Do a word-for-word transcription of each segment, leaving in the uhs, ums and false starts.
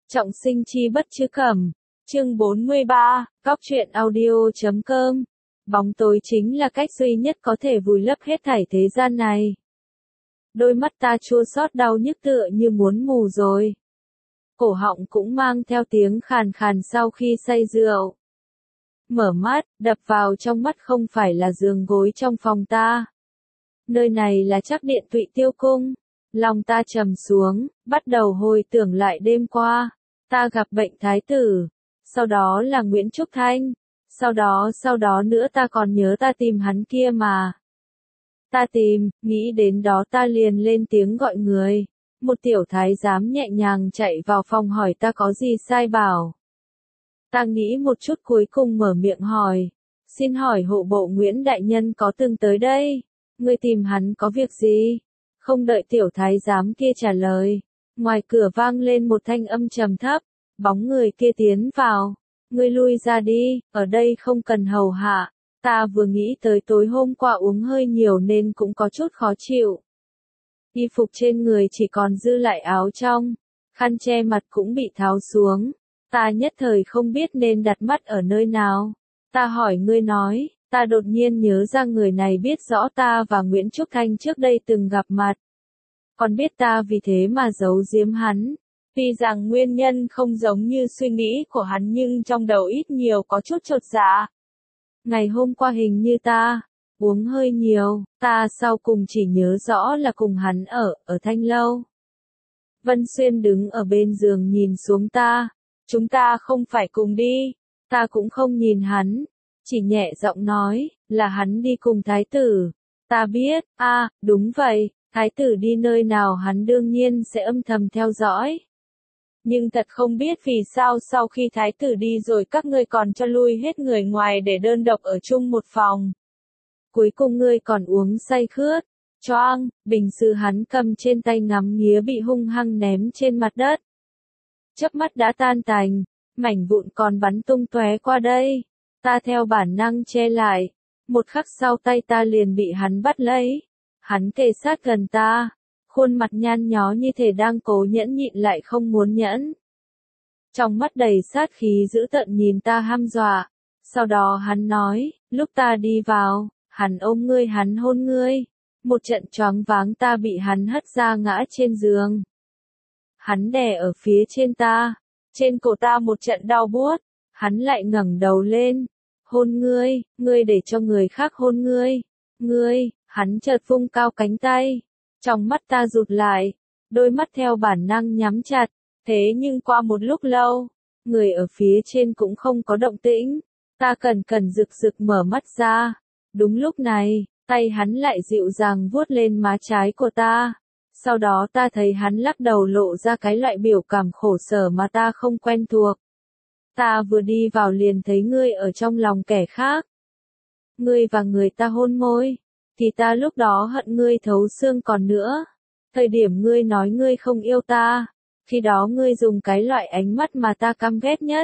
Trọng sinh chi bất chứ cẩm. Chương bốn mươi ba, Cóc truyện audio chấm com. Bóng tối chính là cách duy nhất có thể vùi lấp hết thảy thế gian này. Đôi mắt ta chua xót đau nhức tựa như muốn mù rồi. Cổ họng cũng mang theo tiếng khàn khàn sau khi say rượu. Mở mắt, đập vào trong mắt không phải là giường gối trong phòng ta. Nơi này là Trác Điện Tụy Tiêu Cung. Lòng ta trầm xuống, bắt đầu hồi tưởng lại đêm qua. Ta gặp bệnh thái tử. Sau đó là Nguyễn Trúc Thanh. Sau đó, sau đó nữa ta còn nhớ ta tìm hắn kia mà. Ta tìm, nghĩ đến đó ta liền lên tiếng gọi người. Một tiểu thái giám nhẹ nhàng chạy vào phòng hỏi ta có gì sai bảo. Ta nghĩ một chút cuối cùng mở miệng hỏi. Xin hỏi hộ bộ Nguyễn Đại Nhân có từng tới đây? Ngươi tìm hắn có việc gì? Không đợi tiểu thái giám kia trả lời. Ngoài cửa vang lên một thanh âm trầm thấp. Bóng người kia tiến vào. Ngươi lui ra đi, ở đây không cần hầu hạ. Ta vừa nghĩ tới tối hôm qua uống hơi nhiều nên cũng có chút khó chịu. Y phục trên người chỉ còn dư lại áo trong. Khăn che mặt cũng bị tháo xuống. Ta nhất thời không biết nên đặt mắt ở nơi nào. Ta hỏi ngươi nói, ta đột nhiên nhớ ra người này biết rõ ta và Nguyễn Trúc Thanh trước đây từng gặp mặt. Còn biết ta vì thế mà giấu giếm hắn. Tuy rằng nguyên nhân không giống như suy nghĩ của hắn nhưng trong đầu ít nhiều có chút chột dạ. Ngày hôm qua hình như ta uống hơi nhiều, ta sau cùng chỉ nhớ rõ là cùng hắn ở, ở Thanh Lâu. Vân Xuyên đứng ở bên giường nhìn xuống ta. Chúng ta không phải cùng đi. Ta cũng không nhìn hắn. Chỉ nhẹ giọng nói, là hắn đi cùng thái tử. Ta biết, a à, đúng vậy, thái tử đi nơi nào hắn đương nhiên sẽ âm thầm theo dõi. Nhưng thật không biết vì sao sau khi thái tử đi rồi các ngươi còn cho lui hết người ngoài để đơn độc ở chung một phòng. Cuối cùng ngươi còn uống say khướt. Choang, bình sứ hắn cầm trên tay ngắm nghía bị hung hăng ném trên mặt đất. Chớp mắt đã tan tành, mảnh vụn còn bắn tung tóe qua đây. Ta theo bản năng che lại. Một khắc sau tay ta liền bị hắn bắt lấy. Hắn kề sát gần ta. Khuôn mặt nhăn nhó như thể đang cố nhẫn nhịn lại không muốn nhẫn. Trong mắt đầy sát khí dữ tợn nhìn ta hăm dọa. Sau đó hắn nói, lúc ta đi vào, hắn ôm ngươi hắn hôn ngươi. Một trận choáng váng ta bị hắn hất ra ngã trên giường. Hắn đè ở phía trên ta. Trên cổ ta một trận đau buốt. Hắn lại ngẩng đầu lên. Hôn ngươi, ngươi để cho người khác hôn ngươi. Ngươi, hắn chợt vung cao cánh tay. Trong mắt ta rụt lại, đôi mắt theo bản năng nhắm chặt, thế nhưng qua một lúc lâu, người ở phía trên cũng không có động tĩnh, ta cần cần rực rực mở mắt ra. Đúng lúc này, tay hắn lại dịu dàng vuốt lên má trái của ta, sau đó ta thấy hắn lắc đầu lộ ra cái loại biểu cảm khổ sở mà ta không quen thuộc. Ta vừa đi vào liền thấy ngươi ở trong lòng kẻ khác. Ngươi và người ta hôn môi. Thì ta lúc đó hận ngươi thấu xương còn nữa. Thời điểm ngươi nói ngươi không yêu ta, khi đó ngươi dùng cái loại ánh mắt mà ta căm ghét nhất.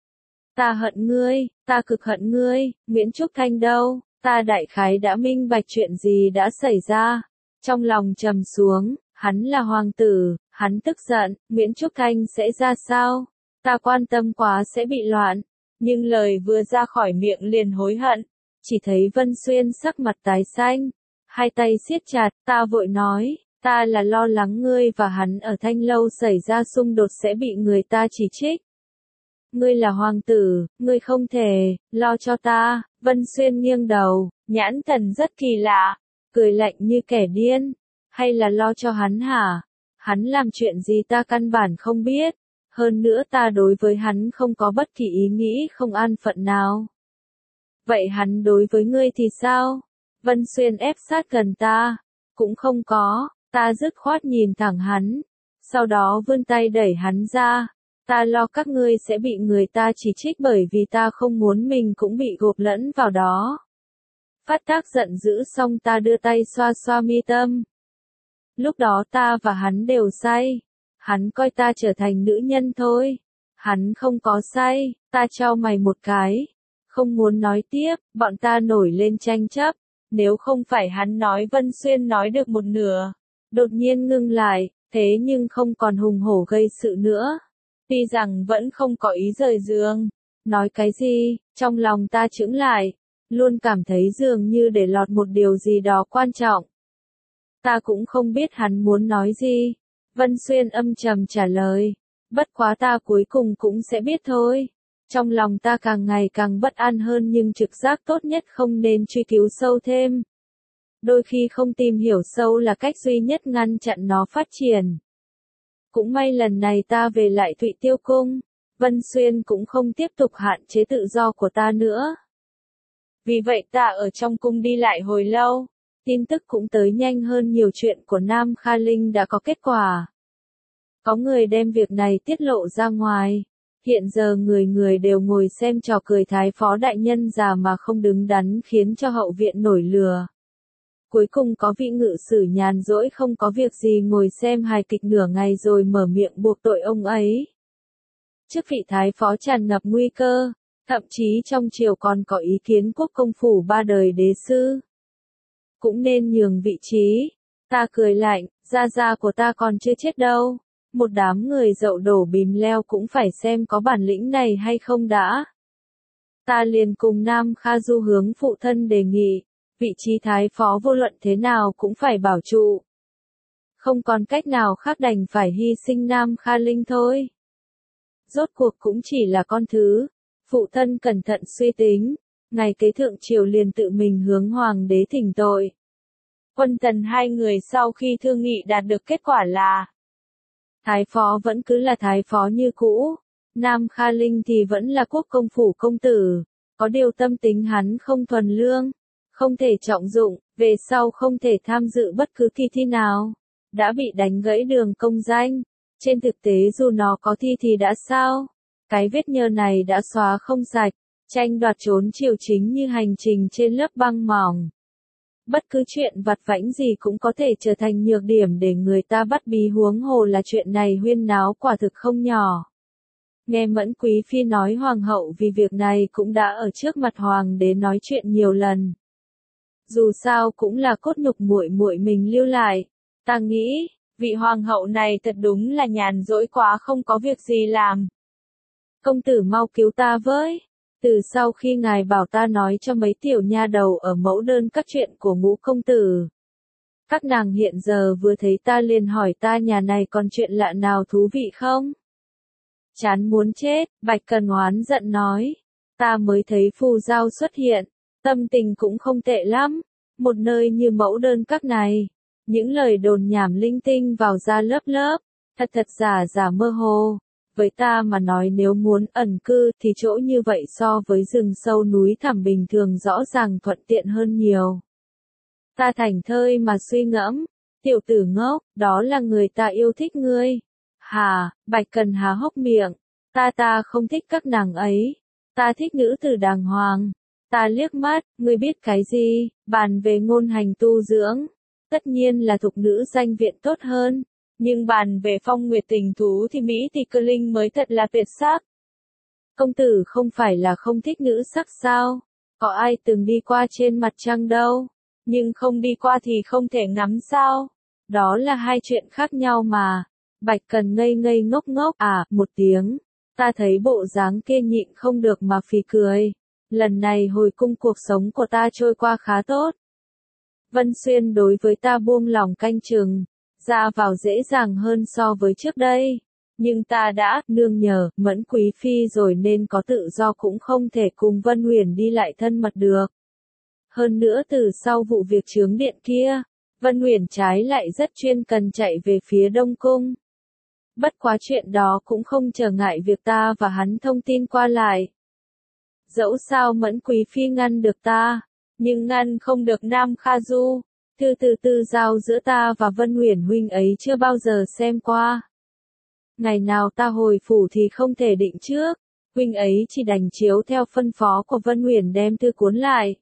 Ta hận ngươi, ta cực hận ngươi, Nguyễn Trúc Thanh đâu, ta đại khái đã minh bạch chuyện gì đã xảy ra. Trong lòng trầm xuống, hắn là hoàng tử, hắn tức giận, Nguyễn Trúc Thanh sẽ ra sao? Ta quan tâm quá sẽ bị loạn, nhưng lời vừa ra khỏi miệng liền hối hận. Chỉ thấy Vân Xuyên sắc mặt tái xanh, hai tay siết chặt, ta vội nói, ta là lo lắng ngươi và hắn ở Thanh Lâu xảy ra xung đột sẽ bị người ta chỉ trích. Ngươi là hoàng tử, ngươi không thể, lo cho ta. Vân Xuyên nghiêng đầu, nhãn thần rất kỳ lạ, cười lạnh như kẻ điên, hay là lo cho hắn hả? Hắn làm chuyện gì ta căn bản không biết, hơn nữa ta đối với hắn không có bất kỳ ý nghĩ không an phận nào. Vậy hắn đối với ngươi thì sao? Vân Xuyên ép sát gần ta. Cũng không có, ta dứt khoát nhìn thẳng hắn. Sau đó vươn tay đẩy hắn ra. Ta lo các ngươi sẽ bị người ta chỉ trích bởi vì ta không muốn mình cũng bị gộp lẫn vào đó. Phát tác giận dữ xong ta đưa tay xoa xoa mi tâm. Lúc đó ta và hắn đều say. Hắn coi ta trở thành nữ nhân thôi. Hắn không có say, ta chau mày một cái. Không muốn nói tiếp, bọn ta nổi lên tranh chấp. Nếu không phải hắn nói Vân Xuyên nói được một nửa. Đột nhiên ngưng lại, thế nhưng không còn hùng hổ gây sự nữa. Tuy rằng vẫn không có ý rời giường. Nói cái gì, trong lòng ta chững lại, luôn cảm thấy dường như để lọt một điều gì đó quan trọng. Ta cũng không biết hắn muốn nói gì. Vân Xuyên âm trầm trả lời. Bất quá ta cuối cùng cũng sẽ biết thôi. Trong lòng ta càng ngày càng bất an hơn nhưng trực giác tốt nhất không nên truy cứu sâu thêm. Đôi khi không tìm hiểu sâu là cách duy nhất ngăn chặn nó phát triển. Cũng may lần này ta về lại Thụy Tiêu Cung, Vân Xuyên cũng không tiếp tục hạn chế tự do của ta nữa. Vì vậy ta ở trong cung đi lại hồi lâu, tin tức cũng tới nhanh hơn nhiều. Chuyện của Nam Kha Linh đã có kết quả. Có người đem việc này tiết lộ ra ngoài. Hiện giờ người người đều ngồi xem trò cười thái phó đại nhân già mà không đứng đắn khiến cho hậu viện nổi lửa. Cuối cùng có vị ngự sử nhàn rỗi không có việc gì ngồi xem hài kịch nửa ngày rồi mở miệng buộc tội ông ấy. Chức vị thái phó tràn ngập nguy cơ, thậm chí trong triều còn có ý kiến quốc công phủ ba đời đế sư. Cũng nên nhường vị trí. Ta cười lạnh, gia gia của ta còn chưa chết đâu. Một đám người dậu đổ bìm leo cũng phải xem có bản lĩnh này hay không đã. Ta liền cùng Nam Kha Du hướng phụ thân đề nghị, vị trí thái phó vô luận thế nào cũng phải bảo trụ. Không còn cách nào khác đành phải hy sinh Nam Kha Linh thôi. Rốt cuộc cũng chỉ là con thứ. Phụ thân cẩn thận suy tính, ngày kế thượng triều liền tự mình hướng hoàng đế thỉnh tội. Quân Tần hai người sau khi thương nghị đạt được kết quả là thái phó vẫn cứ là thái phó như cũ, Nam Kha Linh thì vẫn là quốc công phủ công tử, có điều tâm tính hắn không thuần lương, không thể trọng dụng, về sau không thể tham dự bất cứ kỳ thi nào, đã bị đánh gãy đường công danh. Trên thực tế dù nó có thi thì đã sao? Cái vết nhơ này đã xóa không sạch, tranh đoạt trốn triều chính như hành trình trên lớp băng mỏng. Bất cứ chuyện vặt vãnh gì cũng có thể trở thành nhược điểm để người ta bắt bí, huống hồ là chuyện này huyên náo quả thực không nhỏ. Nghe Mẫn Quý Phi nói hoàng hậu vì việc này cũng đã ở trước mặt hoàng đế nói chuyện nhiều lần. Dù sao cũng là cốt nhục muội muội mình lưu lại, ta nghĩ, vị hoàng hậu này thật đúng là nhàn rỗi quá không có việc gì làm. Công tử mau cứu ta với. Từ sau khi ngài bảo ta nói cho mấy tiểu nha đầu ở mẫu đơn các chuyện của ngũ công tử. Các nàng hiện giờ vừa thấy ta liền hỏi ta nhà này còn chuyện lạ nào thú vị không? Chán muốn chết, Bạch Cần oán giận nói. Ta mới thấy phù giao xuất hiện, tâm tình cũng không tệ lắm. Một nơi như mẫu đơn các này, những lời đồn nhảm linh tinh vào ra lớp lớp, thật thật giả giả mơ hồ. Với ta mà nói nếu muốn ẩn cư thì chỗ như vậy so với rừng sâu núi thẳm bình thường rõ ràng thuận tiện hơn nhiều. Ta thành thơi mà suy ngẫm, tiểu tử ngốc, đó là người ta yêu thích ngươi. Hà, Bạch Cần há hốc miệng, ta ta không thích các nàng ấy, ta thích nữ tử đàng hoàng. Ta liếc mắt, ngươi biết cái gì, bàn về ngôn hành tu dưỡng, tất nhiên là thục nữ danh viện tốt hơn. Nhưng bàn về phong nguyệt tình thú thì Mỹ thì cơ linh mới thật là tuyệt sắc. Công tử không phải là không thích nữ sắc sao? Có ai từng đi qua trên mặt trăng đâu? Nhưng không đi qua thì không thể ngắm sao? Đó là hai chuyện khác nhau mà. Bạch Cần ngây ngây ngốc ngốc à, một tiếng. Ta thấy bộ dáng kia nhịn không được mà phì cười. Lần này hồi cung cuộc sống của ta trôi qua khá tốt. Vân Xuyên đối với ta buông lòng canh chừng. Ra vào dễ dàng hơn so với trước đây. Nhưng ta đã, nương nhờ, Mẫn Quý Phi rồi nên có tự do cũng không thể cùng Vân Huyền đi lại thân mật được. Hơn nữa từ sau vụ việc chướng điện kia, Vân Huyền trái lại rất chuyên cần chạy về phía Đông Cung. Bất quá chuyện đó cũng không trở ngại việc ta và hắn thông tin qua lại. Dẫu sao Mẫn Quý Phi ngăn được ta, nhưng ngăn không được Nam Kha Du. Thư từ tư giao giữa ta và Vân Huyền huynh ấy chưa bao giờ xem qua. Ngày nào ta hồi phủ thì không thể định trước, huynh ấy chỉ đành chiếu theo phân phó của Vân Huyền đem thư cuốn lại.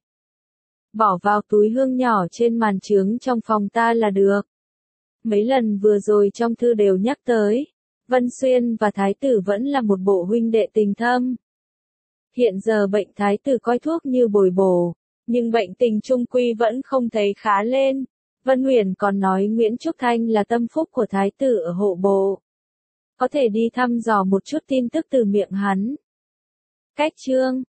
Bỏ vào túi hương nhỏ trên màn trướng trong phòng ta là được. Mấy lần vừa rồi trong thư đều nhắc tới, Vân Xuyên và Thái tử vẫn là một bộ huynh đệ tình thâm. Hiện giờ bệnh Thái tử coi thuốc như bồi bổ. Nhưng bệnh tình trung quy vẫn không thấy khá lên. Vân Huyền còn nói Nguyễn Trúc Thanh là tâm phúc của thái tử ở hộ bộ. có thể đi thăm dò một chút tin tức từ miệng hắn. Cách chương